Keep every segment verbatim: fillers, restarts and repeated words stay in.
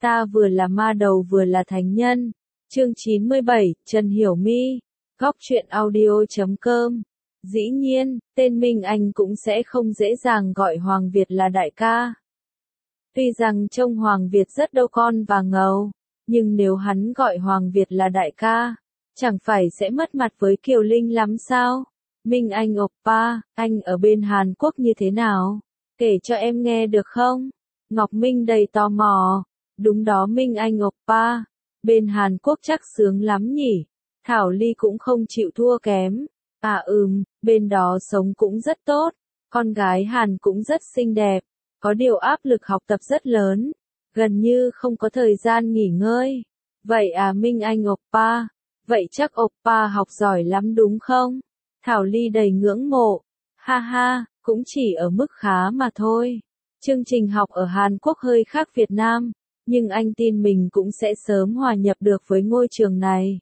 Ta vừa là ma đầu vừa là thánh nhân. Chương chín mươi bảy, Trần Hiểu My. Góc truyện audio chấm com. Dĩ nhiên, tên Minh Anh cũng sẽ không dễ dàng gọi Hoàng Việt là đại ca. Tuy rằng trông Hoàng Việt rất đâu con và ngầu, nhưng nếu hắn gọi Hoàng Việt là đại ca, chẳng phải sẽ mất mặt với Kiều Linh lắm sao? Minh Anh oppa, anh ở bên Hàn Quốc như thế nào? Kể cho em nghe được không? Ngọc Minh đầy tò mò. Đúng đó Minh Anh oppa, bên Hàn Quốc chắc sướng lắm nhỉ? Thảo Ly cũng không chịu thua kém. À ừm, bên đó sống cũng rất tốt, con gái Hàn cũng rất xinh đẹp, có điều áp lực học tập rất lớn, gần như không có thời gian nghỉ ngơi. Vậy à Minh Anh oppa, vậy chắc oppa học giỏi lắm đúng không? Thảo Ly đầy ngưỡng mộ. Ha ha, cũng chỉ ở mức khá mà thôi. Chương trình học ở Hàn Quốc hơi khác Việt Nam, nhưng anh tin mình cũng sẽ sớm hòa nhập được với ngôi trường này.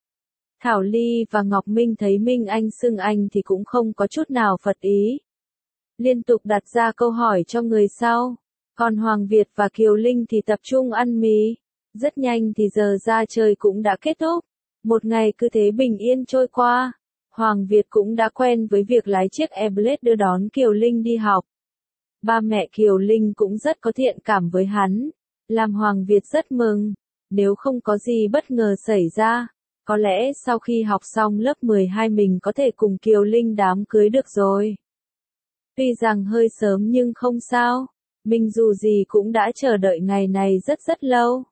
Thảo Ly và Ngọc Minh thấy Minh Anh xưng anh thì cũng không có chút nào phật ý. Liên tục đặt ra câu hỏi cho người sau. Còn Hoàng Việt và Kiều Linh thì tập trung ăn mì. Rất nhanh thì giờ ra chơi cũng đã kết thúc. Một ngày cứ thế bình yên trôi qua. Hoàng Việt cũng đã quen với việc lái chiếc Airblade đưa đón Kiều Linh đi học. Ba mẹ Kiều Linh cũng rất có thiện cảm với hắn, làm Hoàng Việt rất mừng. Nếu không có gì bất ngờ xảy ra, có lẽ sau khi học xong lớp mười hai mình có thể cùng Kiều Linh đám cưới được rồi. Tuy rằng hơi sớm nhưng không sao, mình dù gì cũng đã chờ đợi ngày này rất rất lâu.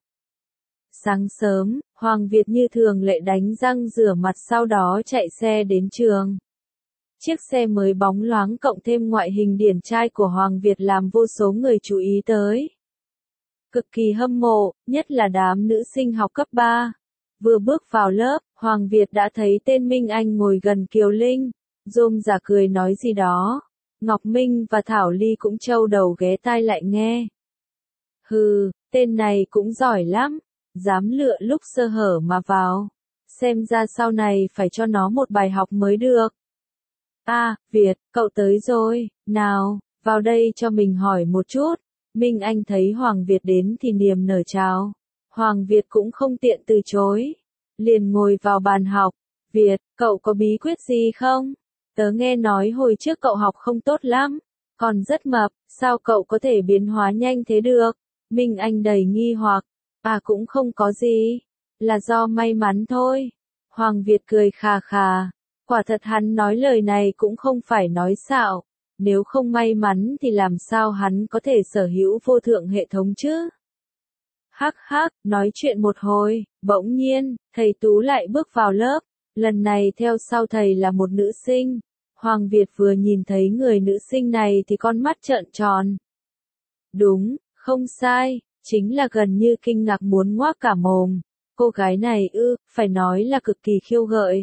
Sáng sớm, Hoàng Việt như thường lệ đánh răng rửa mặt sau đó chạy xe đến trường. Chiếc xe mới bóng loáng cộng thêm ngoại hình điển trai của Hoàng Việt làm vô số người chú ý tới. Cực kỳ hâm mộ, nhất là đám nữ sinh học cấp ba. Vừa bước vào lớp, Hoàng Việt đã thấy tên Minh Anh ngồi gần Kiều Linh, rôm rả cười nói gì đó. Ngọc Minh và Thảo Ly cũng trâu đầu ghé tai lại nghe. Hừ, tên này cũng giỏi lắm, dám lựa lúc sơ hở mà vào. Xem ra sau này phải cho nó một bài học mới được. À, Việt, cậu tới rồi, nào, vào đây cho mình hỏi một chút. Minh Anh thấy Hoàng Việt đến thì niềm nở chào. Hoàng Việt cũng không tiện từ chối. Liền ngồi vào bàn học. Việt, cậu có bí quyết gì không? Tớ nghe nói hồi trước cậu học không tốt lắm. Còn rất mập, sao cậu có thể biến hóa nhanh thế được? Minh Anh đầy nghi hoặc. À cũng không có gì. Là do may mắn thôi. Hoàng Việt cười khà khà. Quả thật hắn nói lời này cũng không phải nói xạo. Nếu không may mắn thì làm sao hắn có thể sở hữu vô thượng hệ thống chứ? Hắc hắc, nói chuyện một hồi, bỗng nhiên, thầy Tú lại bước vào lớp. Lần này theo sau thầy là một nữ sinh. Hoàng Việt vừa nhìn thấy người nữ sinh này thì con mắt trợn tròn. Đúng, không sai, chính là gần như kinh ngạc muốn ngoác cả mồm. Cô gái này ư, phải nói là cực kỳ khiêu gợi.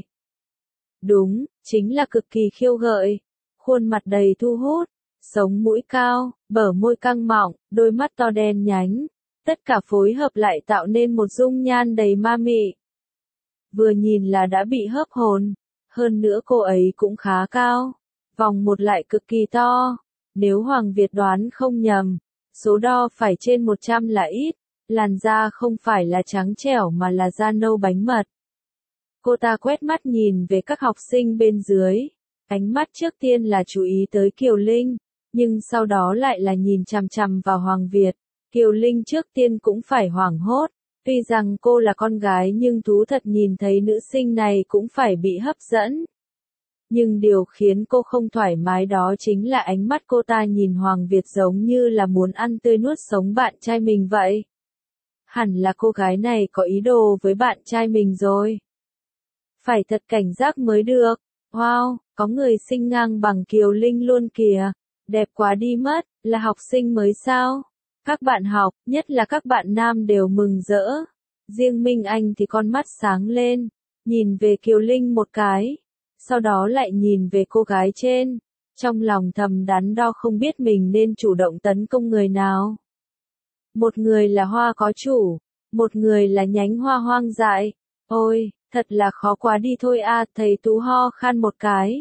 Đúng, chính là cực kỳ khiêu gợi. Khuôn mặt đầy thu hút, sống mũi cao, bờ môi căng mọng, đôi mắt to đen nhánh. Tất cả phối hợp lại tạo nên một dung nhan đầy ma mị. Vừa nhìn là đã bị hớp hồn. Hơn nữa cô ấy cũng khá cao. Vòng một lại cực kỳ to. Nếu Hoàng Việt đoán không nhầm, số đo phải trên một trăm là ít. Làn da không phải là trắng trẻo mà là da nâu bánh mật. Cô ta quét mắt nhìn về các học sinh bên dưới. Ánh mắt trước tiên là chú ý tới Kiều Linh, nhưng sau đó lại là nhìn chằm chằm vào Hoàng Việt. Kiều Linh trước tiên cũng phải hoảng hốt, tuy rằng cô là con gái nhưng thú thật nhìn thấy nữ sinh này cũng phải bị hấp dẫn. Nhưng điều khiến cô không thoải mái đó chính là ánh mắt cô ta nhìn Hoàng Việt giống như là muốn ăn tươi nuốt sống bạn trai mình vậy. Hẳn là cô gái này có ý đồ với bạn trai mình rồi. Phải thật cảnh giác mới được. Wow, có người xinh ngang bằng Kiều Linh luôn kìa. Đẹp quá đi mất, là học sinh mới sao? Các bạn học, nhất là các bạn nam đều mừng rỡ. Riêng Minh Anh thì con mắt sáng lên, nhìn về Kiều Linh một cái. Sau đó lại nhìn về cô gái trên. Trong lòng thầm đắn đo không biết mình nên chủ động tấn công người nào. Một người là hoa có chủ, một người là nhánh hoa hoang dại. Ôi, thật là khó quá đi thôi à, thầy Tú ho khan một cái.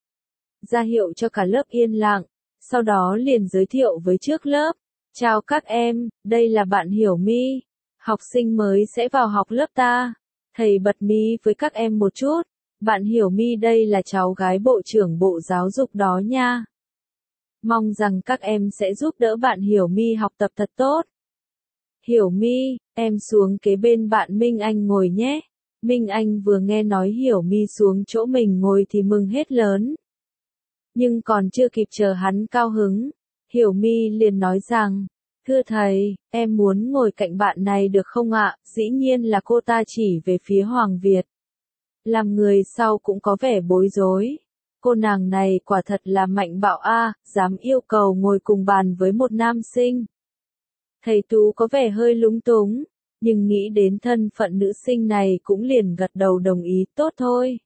Ra hiệu cho cả lớp yên lặng, sau đó liền giới thiệu với trước lớp. Chào các em, đây là bạn Hiểu My. Học sinh mới sẽ vào học lớp ta. Thầy bật mí với các em một chút. Bạn Hiểu My đây là cháu gái Bộ trưởng Bộ Giáo dục đó nha. Mong rằng các em sẽ giúp đỡ bạn Hiểu My học tập thật tốt. Hiểu My, em xuống kế bên bạn Minh Anh ngồi nhé. Minh Anh vừa nghe nói Hiểu My xuống chỗ mình ngồi thì mừng hết lớn. Nhưng còn chưa kịp chờ hắn cao hứng, Hiểu My liền nói rằng, thưa thầy, em muốn ngồi cạnh bạn này được không ạ? Dĩ nhiên là cô ta chỉ về phía Hoàng Việt. Làm người sau cũng có vẻ bối rối. Cô nàng này quả thật là mạnh bạo a, dám yêu cầu ngồi cùng bàn với một nam sinh. Thầy Tú có vẻ hơi lúng túng, nhưng nghĩ đến thân phận nữ sinh này cũng liền gật đầu đồng ý, tốt thôi.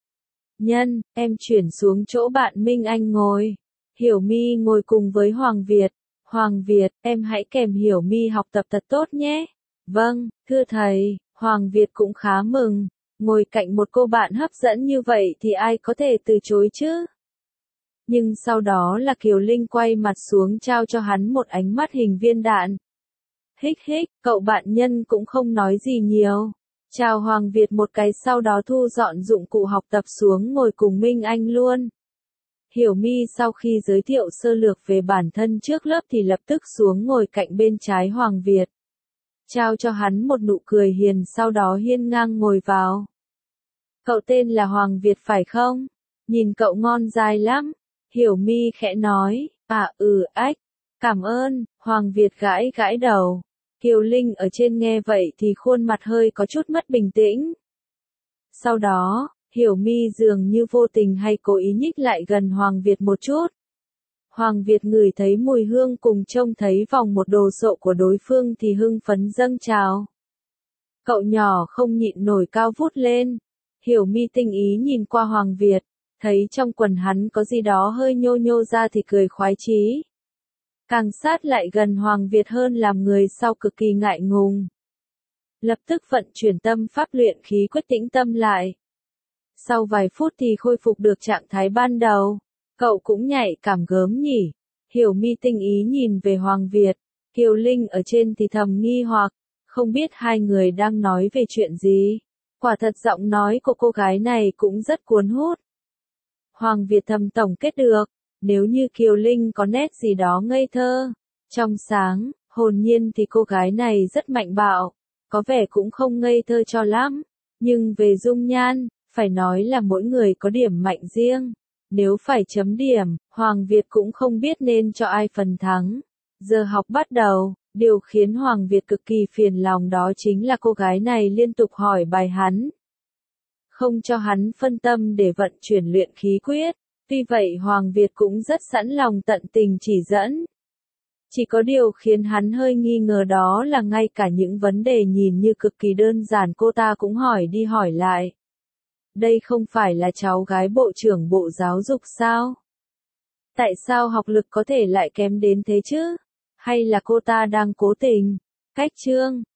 Nhân, em chuyển xuống chỗ bạn Minh Anh ngồi. Hiểu My ngồi cùng với Hoàng Việt. Hoàng Việt, em hãy kèm Hiểu My học tập thật tốt nhé. Vâng, thưa thầy. Hoàng Việt cũng khá mừng. Ngồi cạnh một cô bạn hấp dẫn như vậy thì ai có thể từ chối chứ? Nhưng sau đó là Kiều Linh quay mặt xuống trao cho hắn một ánh mắt hình viên đạn. Hích hích, cậu bạn Nhân cũng không nói gì nhiều. Chào Hoàng Việt một cái sau đó thu dọn dụng cụ học tập xuống ngồi cùng Minh Anh luôn. Hiểu My sau khi giới thiệu sơ lược về bản thân trước lớp thì lập tức xuống ngồi cạnh bên trái Hoàng Việt. Trao cho hắn một nụ cười hiền sau đó hiên ngang ngồi vào. Cậu tên là Hoàng Việt phải không? Nhìn cậu ngon dai lắm. Hiểu My khẽ nói, à ừ ách, cảm ơn. Hoàng Việt gãi gãi đầu. Kiều Linh ở trên nghe vậy thì khuôn mặt hơi có chút mất bình tĩnh. Sau đó, Hiểu My dường như vô tình hay cố ý nhích lại gần Hoàng Việt một chút. Hoàng Việt ngửi thấy mùi hương cùng trông thấy vòng một đồ sộ của đối phương thì hưng phấn dâng trào. Cậu nhỏ không nhịn nổi cao vút lên. Hiểu My tinh ý nhìn qua Hoàng Việt, thấy trong quần hắn có gì đó hơi nhô nhô ra thì cười khoái chí. Càng sát lại gần Hoàng Việt hơn làm người sau cực kỳ ngại ngùng. Lập tức vận chuyển tâm pháp luyện khí quyết tĩnh tâm lại. Sau vài phút thì khôi phục được trạng thái ban đầu. Cậu cũng nhạy cảm gớm nhỉ. Hiểu My tinh ý nhìn về Hoàng Việt. Kiều Linh ở trên thì thầm nghi hoặc. Không biết hai người đang nói về chuyện gì. Quả thật giọng nói của cô gái này cũng rất cuốn hút. Hoàng Việt thầm tổng kết được. Nếu như Kiều Linh có nét gì đó ngây thơ, trong sáng, hồn nhiên thì cô gái này rất mạnh bạo. Có vẻ cũng không ngây thơ cho lắm. Nhưng về dung nhan, phải nói là mỗi người có điểm mạnh riêng. Nếu phải chấm điểm, Hoàng Việt cũng không biết nên cho ai phần thắng. Giờ học bắt đầu, điều khiến Hoàng Việt cực kỳ phiền lòng đó chính là cô gái này liên tục hỏi bài hắn. Không cho hắn phân tâm để vận chuyển luyện khí quyết. Tuy vậy Hoàng Việt cũng rất sẵn lòng tận tình chỉ dẫn. Chỉ có điều khiến hắn hơi nghi ngờ đó là ngay cả những vấn đề nhìn như cực kỳ đơn giản cô ta cũng hỏi đi hỏi lại. Đây không phải là cháu gái Bộ trưởng Bộ Giáo dục sao? Tại sao học lực có thể lại kém đến thế chứ? Hay là cô ta đang cố tình? Cách chương